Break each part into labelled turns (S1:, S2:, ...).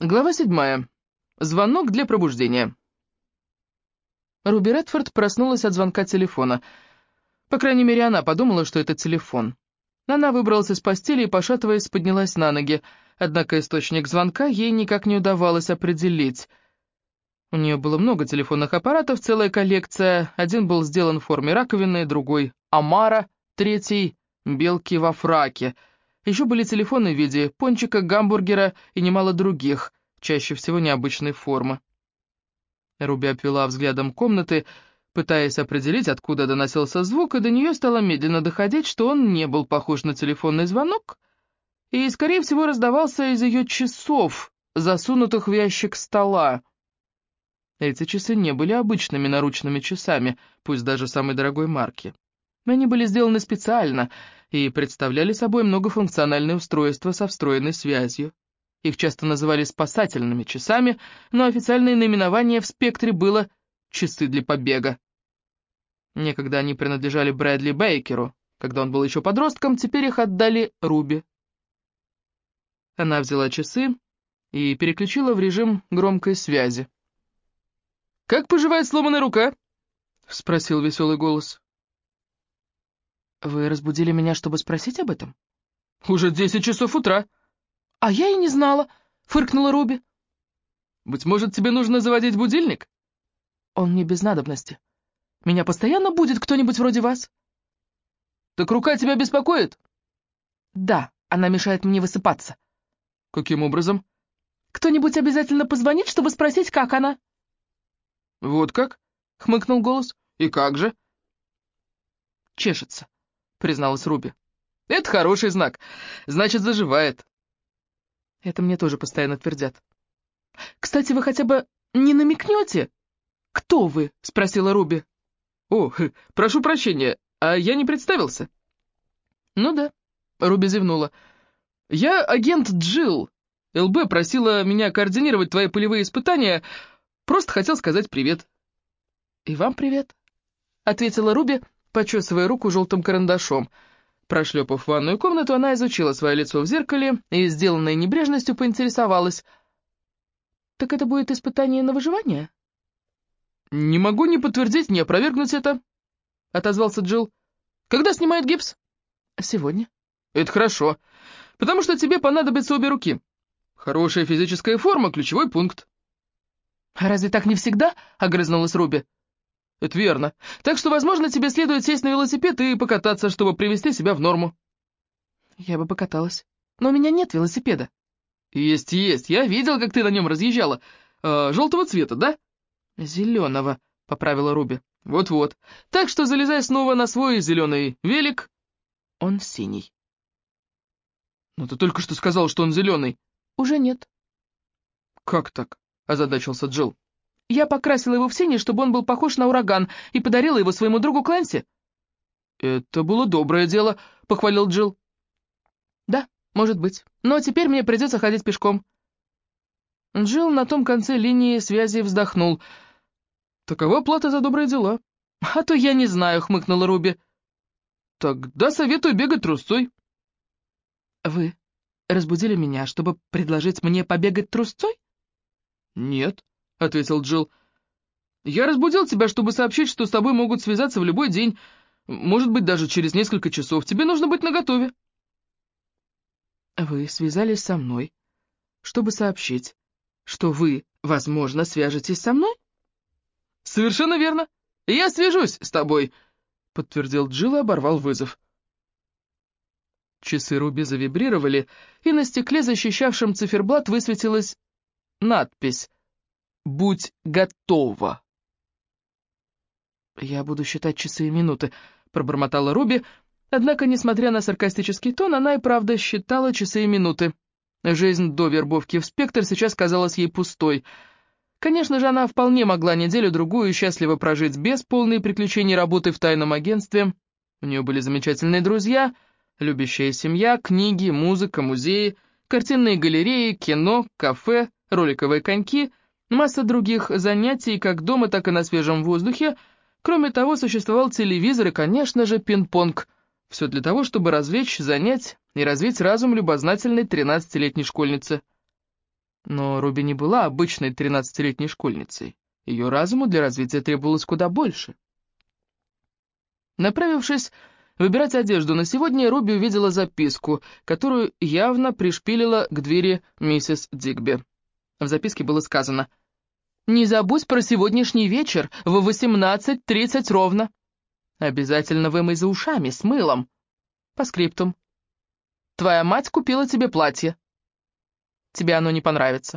S1: Глава 7. Звонок для пробуждения. Руби Редфорд проснулась от звонка телефона. По крайней мере, она подумала, что это телефон. Она выбралась из постели и, пошатываясь, поднялась на ноги. Однако источник звонка ей никак не удавалось определить. У нее было много телефонных аппаратов, целая коллекция. Один был сделан в форме раковины, другой — омара, третий — белки во фраке. Еще были телефоны в виде пончика, гамбургера и немало других, чаще всего необычной формы. Руби обвела взглядом комнаты, пытаясь определить, откуда доносился звук, и до нее стало медленно доходить, что он не был похож на телефонный звонок, и, скорее всего, раздавался из ее часов, засунутых в ящик стола. Эти часы не были обычными наручными часами, пусть даже самой дорогой марки. Они были сделаны специально и представляли собой многофункциональное устройство со встроенной связью. Их часто называли спасательными часами, но официальное наименование в спектре было «часы для побега». Некогда они принадлежали Брэдли Бейкеру. Когда он был еще подростком, теперь их отдали Руби. Она взяла часы и переключила в режим громкой связи. «Как поживает сломанная рука?» — спросил веселый голос. «Вы разбудили меня, чтобы спросить об этом?» «Уже 10 часов утра». «А я и не знала», — фыркнула Руби. «Быть может, тебе нужно заводить будильник?» «Он мне без надобности. Меня постоянно будет кто-нибудь вроде вас». «Так рука тебя беспокоит?» «Да, она мешает мне высыпаться». «Каким образом?» «Кто-нибудь обязательно позвонит, чтобы спросить, как она». «Вот как?» — хмыкнул голос. «И как же?» «Чешется», — призналась Руби. «Это хороший знак. Значит, заживает». Это мне тоже постоянно твердят. «Кстати, вы хотя бы не намекнете?» «Кто вы?» — спросила Руби. «О, прошу прощения, а я не представился?» «Ну да», — Руби зевнула. «Я агент Джилл. ЛБ просила меня координировать твои полевые испытания. Просто хотел сказать привет». «И вам привет», — ответила Руби, почесывая руку желтым карандашом. Прошлепав в ванную комнату, она изучила свое лицо в зеркале и, сделанной небрежностью, поинтересовалась. «Так это будет испытание на выживание?» «Не могу ни подтвердить, ни опровергнуть это», — отозвался Джилл. «Когда снимают гипс?» «Сегодня». «Это хорошо, потому что тебе понадобятся обе руки. Хорошая физическая форма — ключевой пункт». «А разве так не всегда?» — огрызнулась Руби. «Это верно. Так что, возможно, тебе следует сесть на велосипед и покататься, чтобы привести себя в норму». «Я бы покаталась. Но у меня нет велосипеда». «Есть. Я видел, как ты на нем разъезжала. Желтого цвета, да?» «Зеленого», — поправила Руби. «Вот-вот. Так что залезай снова на свой зеленый велик». «Он синий». «Но ты только что сказал, что он зеленый». «Уже нет». «Как так?» — озадачился Джилл. «Я покрасила его в синий, чтобы он был похож на ураган, и подарила его своему другу Клэнси». «Это было доброе дело», — похвалил Джилл. «Да, может быть. Но теперь мне придется ходить пешком». Джилл на том конце линии связи вздохнул. «Такова плата за добрые дела». «А то я не знаю», — хмыкнула Руби. «Тогда советую бегать трусцой». «Вы разбудили меня, чтобы предложить мне побегать трусцой?» «Нет», — ответил Джилл. «Я разбудил тебя, чтобы сообщить, что с тобой могут связаться в любой день, может быть, даже через несколько часов. Тебе нужно быть наготове». «Вы связались со мной, чтобы сообщить, что вы, возможно, свяжетесь со мной?» «Совершенно верно. Я свяжусь с тобой», — подтвердил Джилл и оборвал вызов. Часы Руби завибрировали, и на стекле, защищавшем циферблат, высветилась надпись «Будь готова». «Я буду считать часы и минуты», — пробормотала Руби, однако, несмотря на саркастический тон, она и правда считала часы и минуты. Жизнь до вербовки в «Спектр» сейчас казалась ей пустой. Конечно же, она вполне могла неделю-другую счастливо прожить без полной приключений работы в тайном агентстве. У нее были замечательные друзья, любящая семья, книги, музыка, музеи, картинные галереи, кино, кафе, роликовые коньки, масса других занятий как дома, так и на свежем воздухе. Кроме того, существовал телевизор и, конечно же, пинг-понг. Все для того, чтобы развлечь, занять и развить разум любознательной 13-летней школьницы. Но Руби не была обычной 13-летней школьницей. Ее разуму для развития требовалось куда больше. Направившись выбирать одежду на сегодня, Руби увидела записку, которую явно пришпилила к двери миссис Дигби. В записке было сказано: «Не забудь про сегодняшний вечер в 18:30 ровно. Обязательно вымой за ушами с мылом. По скриптум. Твоя мать купила тебе платье. Тебе оно не понравится».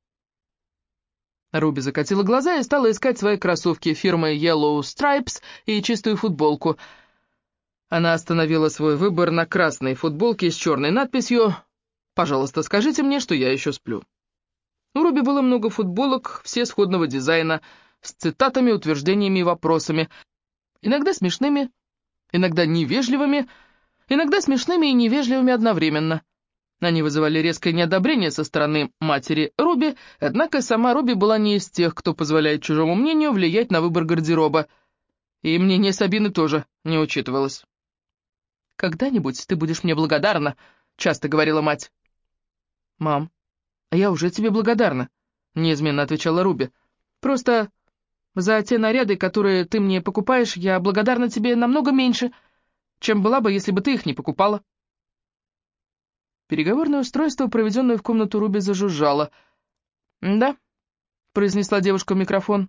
S1: Руби закатила глаза и стала искать свои кроссовки фирмы Yellow Stripes и чистую футболку. Она остановила свой выбор на красной футболке с черной надписью «Пожалуйста, скажите мне, что я еще сплю». У Руби было много футболок, все сходного дизайна, с цитатами, утверждениями и вопросами. Иногда смешными, иногда невежливыми, иногда смешными и невежливыми одновременно. Они вызывали резкое неодобрение со стороны матери Руби, однако сама Руби была не из тех, кто позволяет чужому мнению влиять на выбор гардероба. И мнение Сабины тоже не учитывалось. «Когда-нибудь ты будешь мне благодарна», — часто говорила мать. «Мам, а я уже тебе благодарна», — неизменно отвечала Руби. «Просто за те наряды, которые ты мне покупаешь, я благодарна тебе намного меньше, чем была бы, если бы ты их не покупала». Переговорное устройство, проведенное в комнату Руби, зажужжало. «Да», — произнесла девушка в микрофон.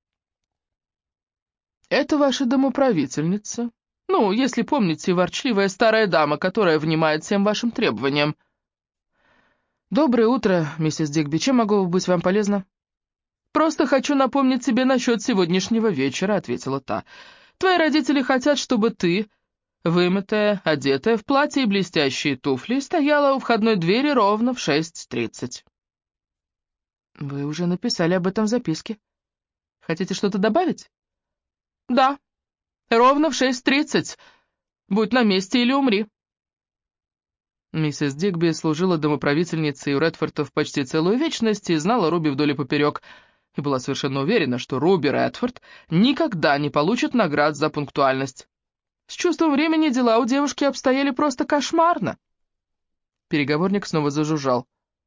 S1: «Это ваша домоправительница. Ну, если помните, ворчливая старая дама, которая внимает всем вашим требованиям». «Доброе утро, миссис Дигби. Чем могу быть вам полезна?» «Просто хочу напомнить тебе насчет сегодняшнего вечера», — ответила та. «Твои родители хотят, чтобы ты, вымытая, одетая в платье и блестящие туфли, стояла у входной двери ровно в 6:30. «Вы уже написали об этом в записке. Хотите что-то добавить?» «Да, ровно в 6:30. Будь на месте или умри». Миссис Дигби служила домоправительницей у Редфордов почти целую вечность и знала Руби вдоль и поперек, и была совершенно уверена, что Руби Редфорд никогда не получит наград за пунктуальность. С чувством времени дела у девушки обстояли просто кошмарно. Переговорник снова зажужжал.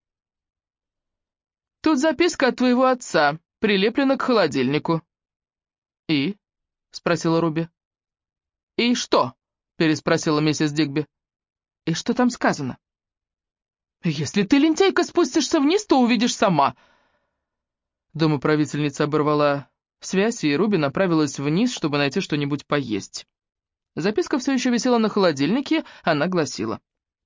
S1: «Тут записка от твоего отца, прилеплена к холодильнику». «И?» — спросила Руби. «И что?» — переспросила миссис Дигби. «И что там сказано?» «Если ты, лентяйка, спустишься вниз, то увидишь сама». Домоправительница оборвала связь, и Руби направилась вниз, чтобы найти что-нибудь поесть. Записка все еще висела на холодильнике, она гласила: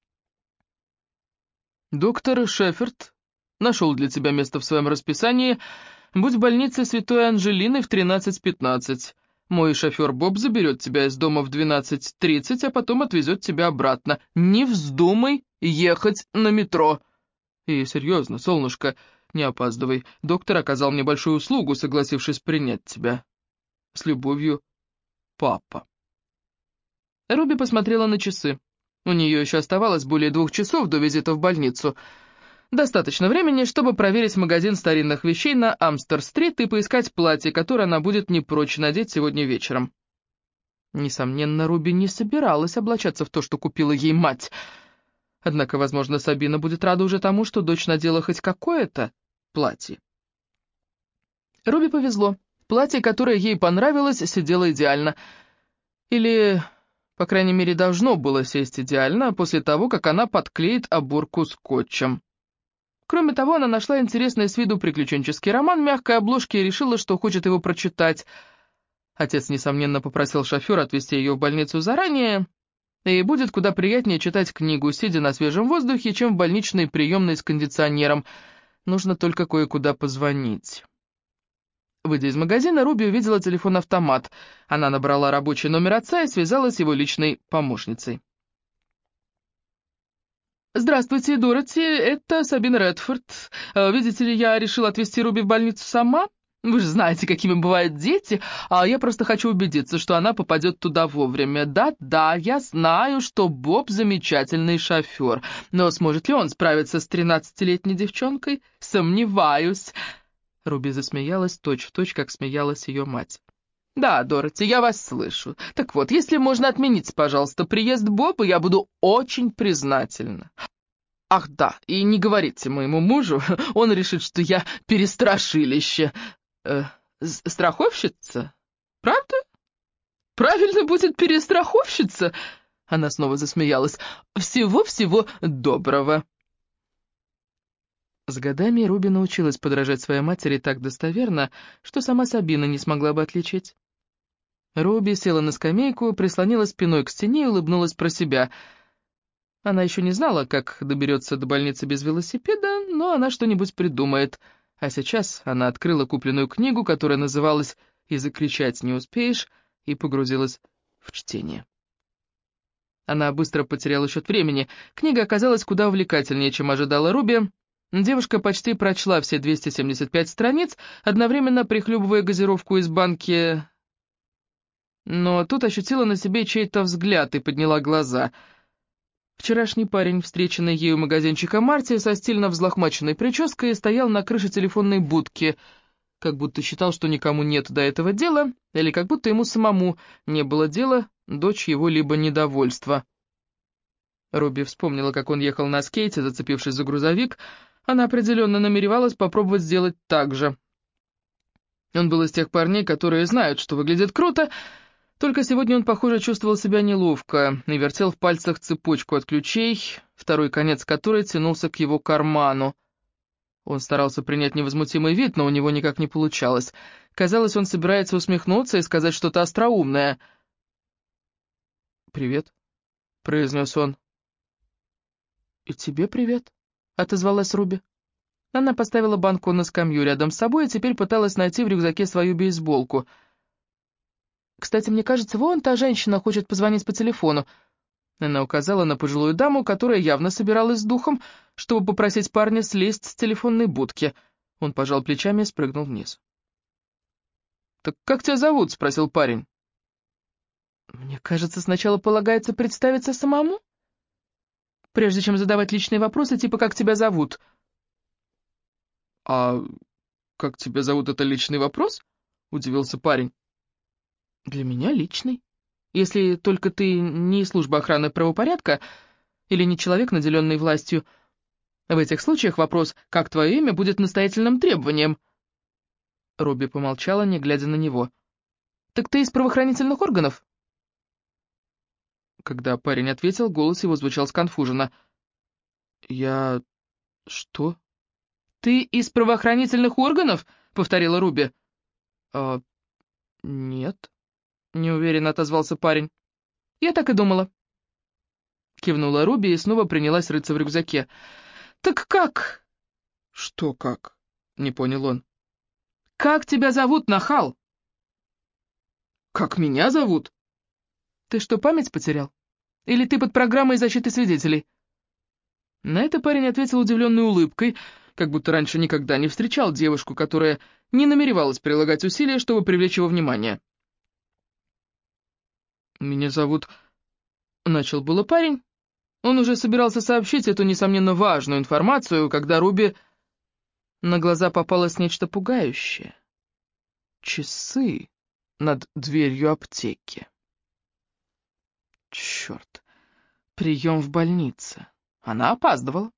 S1: «Доктор Шеффорд нашел для тебя место в своем расписании. Будь в больнице Святой Анжелины в 13:15. Мой шофер Боб заберет тебя из дома в 12:30, а потом отвезет тебя обратно. Не вздумай ехать на метро. И серьезно, солнышко, не опаздывай. Доктор оказал мне большую услугу, согласившись принять тебя. С любовью, папа». Руби посмотрела на часы. У нее еще оставалось более 2 часов до визита в больницу. Достаточно времени, чтобы проверить магазин старинных вещей на Амстер-стрит и поискать платье, которое она будет не прочь надеть сегодня вечером. Несомненно, Руби не собиралась облачаться в то, что купила ей мать. Однако, возможно, Сабина будет рада уже тому, что дочь надела хоть какое-то платье. Руби повезло. Платье, которое ей понравилось, сидело идеально. Или, по крайней мере, должно было сесть идеально после того, как она подклеит оборку скотчем. Кроме того, она нашла интересный с виду приключенческий роман в мягкой обложке и решила, что хочет его прочитать. Отец, несомненно, попросил шофера отвезти ее в больницу заранее, и будет куда приятнее читать книгу, сидя на свежем воздухе, чем в больничной приемной с кондиционером. Нужно только кое-куда позвонить. Выйдя из магазина, Руби увидела телефон-автомат. Она набрала рабочий номер отца и связалась с его личной помощницей. «Здравствуйте, Дороти, это Сабина Редфорд. Видите ли, я решила отвезти Руби в больницу сама. Вы же знаете, какими бывают дети, а я просто хочу убедиться, что она попадет туда вовремя. Да-да, я знаю, что Боб замечательный шофер, но сможет ли он справиться с 13-летней девчонкой? Сомневаюсь». Руби засмеялась точь-в-точь, как смеялась ее мать. «Да, Дороти, я вас слышу. Так вот, если можно, отмените, пожалуйста, приезд Боба, я буду очень признательна». Ах да, и не говорите моему мужу, он решит, что я перестрашилище. Страховщица? Правда? Правильно будет перестраховщица. Она снова засмеялась. Всего-всего доброго. С годами Руби научилась подражать своей матери так достоверно, что сама Сабина не смогла бы отличить. Руби села на скамейку, прислонила спиной к стене и улыбнулась про себя. Она еще не знала, как доберется до больницы без велосипеда, но она что-нибудь придумает. А сейчас она открыла купленную книгу, которая называлась «И закричать не успеешь», и погрузилась в чтение. Она быстро потеряла счет времени. Книга оказалась куда увлекательнее, чем ожидала Руби. Девушка почти прочла все 275 страниц, одновременно прихлебывая газировку из банки, но тут ощутила на себе чей-то взгляд и подняла глаза. Вчерашний парень, встреченный ею у магазинчика Марти, со стильно взлохмаченной прической, стоял на крыше телефонной будки, как будто считал, что никому нет до этого дела, или как будто ему самому не было дела до чьего-либо недовольства. Руби вспомнила, как он ехал на скейте, зацепившись за грузовик. Она определенно намеревалась попробовать сделать так же. Он был из тех парней, которые знают, что выглядит круто, только сегодня он, похоже, чувствовал себя неловко и вертел в пальцах цепочку от ключей, второй конец которой тянулся к его карману. Он старался принять невозмутимый вид, но у него никак не получалось. Казалось, он собирается усмехнуться и сказать что-то остроумное. «Привет», — произнес он. «И тебе привет», — отозвалась Руби. Она поставила банку на скамью рядом с собой и теперь пыталась найти в рюкзаке свою бейсболку. «Кстати, мне кажется, вон та женщина хочет позвонить по телефону». Она указала на пожилую даму, которая явно собиралась с духом, чтобы попросить парня слезть с телефонной будки. Он пожал плечами и спрыгнул вниз. «Так как тебя зовут?» — спросил парень. «Мне кажется, сначала полагается представиться самому, прежде чем задавать личные вопросы, типа «как тебя зовут?». «А как тебя зовут, это личный вопрос?» — удивился парень. «Для меня личный. Если только ты не из службы охраны правопорядка или не человек, наделенный властью. В этих случаях вопрос «как твое имя?» будет настоятельным требованием». Робби помолчала, не глядя на него. «Так ты из правоохранительных органов?» Когда парень ответил, голос его звучал сконфуженно. «Я... что?» «Ты из правоохранительных органов?» — повторила Руби. «Нет», — неуверенно отозвался парень. «Я так и думала». Кивнула Руби и снова принялась рыться в рюкзаке. «Так как?» «Что как?» — не понял он. «Как тебя зовут, нахал?» «Как меня зовут?» «Ты что, память потерял? Или ты под программой защиты свидетелей?» На это парень ответил удивленной улыбкой, как будто раньше никогда не встречал девушку, которая не намеревалась прилагать усилия, чтобы привлечь его внимание. «Меня зовут...» — начал было парень. Он уже собирался сообщить эту, несомненно, важную информацию, когда Руби на глаза попалось нечто пугающее. Часы над дверью аптеки. Черт, прием в больнице. Она опаздывала.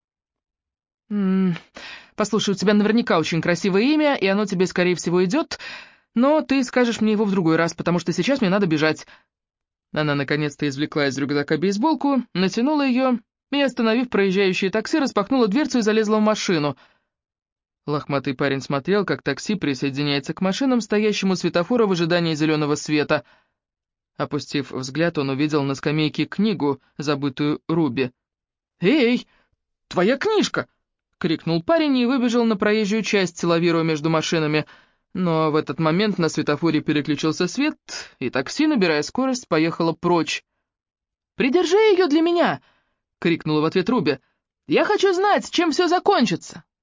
S1: Послушай, у тебя наверняка очень красивое имя, и оно тебе, скорее всего, идет, но ты скажешь мне его в другой раз, потому что сейчас мне надо бежать». Она наконец-то извлекла из рюкзака бейсболку, натянула ее и, остановив проезжающее такси, распахнула дверцу и залезла в машину. Лохматый парень смотрел, как такси присоединяется к машинам, стоящему у светофора в ожидании зеленого света. Опустив взгляд, он увидел на скамейке книгу, забытую Руби. «Эй, твоя книжка!» — крикнул парень и выбежал на проезжую часть, лавируя между машинами. Но в этот момент на светофоре переключился свет, и такси, набирая скорость, поехало прочь. «Придержи ее для меня!» — крикнула в ответ Руби. «Я хочу знать, чем все закончится!»